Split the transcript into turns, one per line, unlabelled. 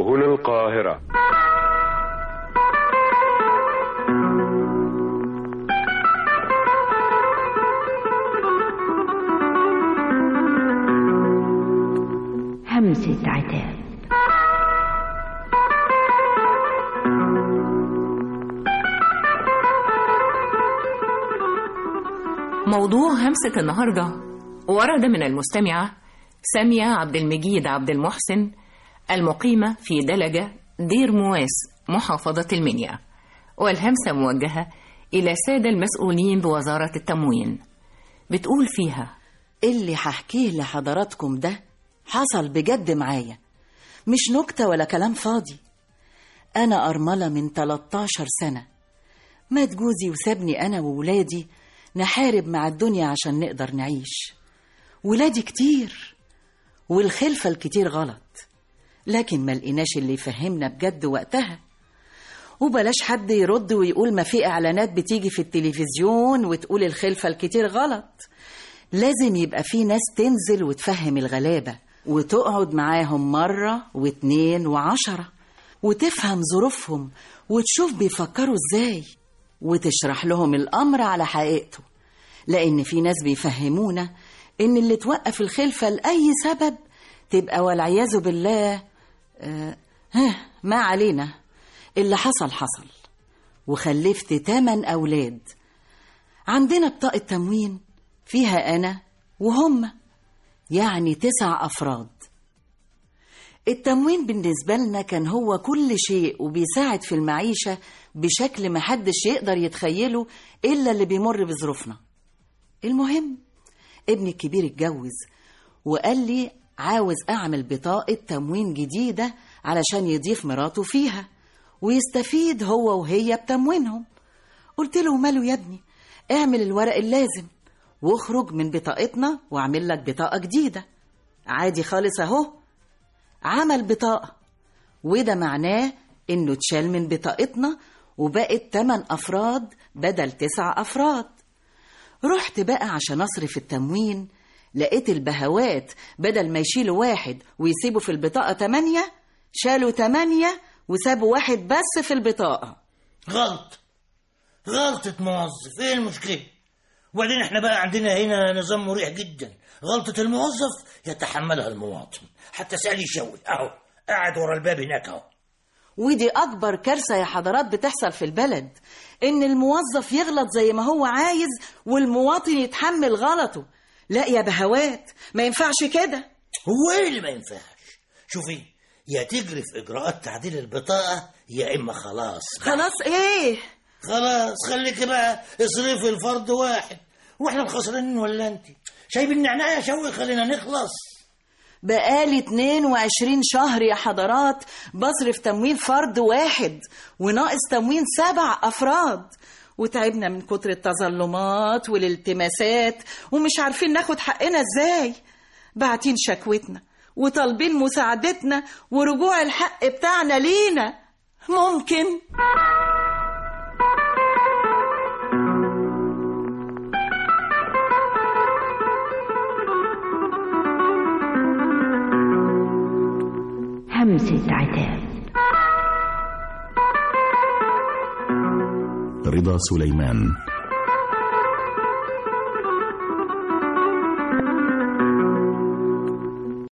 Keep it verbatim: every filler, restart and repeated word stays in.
هنا القاهرة.
همسة عتاب.
موضوع همسة النهاردة ورد من المستمعة سامية عبد المجيد عبد المحسن المقيمة في دلجة دير مواس محافظة المنيا، والهمسة موجهة إلى سادة المسؤولين بوزارة التموين. بتقول فيها:
اللي هحكيه لحضراتكم ده حصل بجد معايا، مش نكتة ولا كلام فاضي. أنا أرملة من تلتاشر سنة، مات جوزي وسابني أنا وولادي نحارب مع الدنيا عشان نقدر نعيش. ولادي كتير والخلفة الكتير غلط، لكن ما لقيناش اللي يفهمنا بجد وقتها. وبلاش حد يرد ويقول ما في إعلانات بتيجي في التلفزيون وتقول الخلفة الكتير غلط. لازم يبقى في ناس تنزل وتفهم الغلابة وتقعد معاهم مرة واتنين وعشرة وتفهم ظروفهم وتشوف بيفكروا ازاي وتشرح لهم الأمر على حقيقته. لأن في ناس بيفهمونا إن اللي توقف الخلفة لأي سبب تبقى والعياذ بالله آه ما علينا. اللي حصل حصل، وخلفت تمن أولاد. عندنا بطاقة تموين فيها أنا وهم، يعني تسع أفراد. التموين بالنسبة لنا كان هو كل شيء، وبيساعد في المعيشة بشكل محدش يقدر يتخيله إلا اللي بيمر بظروفنا. المهم ابني الكبير اتجوز وقال لي عاوز أعمل بطاقة تموين جديدة علشان يضيف مراته فيها ويستفيد هو وهي بتموينهم. قلت له ماله يا ابني، اعمل الورق اللازم واخرج من بطاقتنا واعمل لك بطاقة جديدة عادي خالص. اهو عمل بطاقة، وده معناه انه اتشال من بطاقتنا وبقت تمن افراد بدل تسع افراد. رحت بقى عشان اصرف التموين، لقيت البهوات بدل ما يشيلوا واحد ويسيبوا في البطاقة تمانية، شالوا تمانية وسابوا واحد بس في البطاقة.
غلط غلطة موظف، ايه المشكلة؟ وبعدين احنا بقى عندنا هنا نظام مريح جدا، غلطة الموظف يتحملها المواطن. حتى سألي شوي اهو قاعد ورا الباب هناك اهو.
ودي اكبر كارثة يا حضرات بتحصل في البلد، ان الموظف يغلط زي ما هو عايز والمواطن يتحمل غلطه. لا يا بهوات، ما ينفعش كده.
هو ايه اللي ما ينفعش؟ شوفي، يا تجري في اجراءات تعديل البطاقة يا اما خلاص بقى.
خلاص ايه؟
خلاص خليكي بقى اصرفي الفرد واحد، واحنا الخسرانين ولا انت؟ شايب النعناع يا شوي، خلينا نخلص.
بقالي اتنين وعشرين شهر يا حضرات بصرف تموين فرد واحد وناقص تموين سبع أفراد، وتعبنا من كتر التظلمات والالتماسات ومش عارفين ناخد حقنا ازاي. باعتين شكوتنا وطالبين مساعدتنا ورجوع الحق بتاعنا لينا. ممكن
همسة عتاب.
رضا سليمان.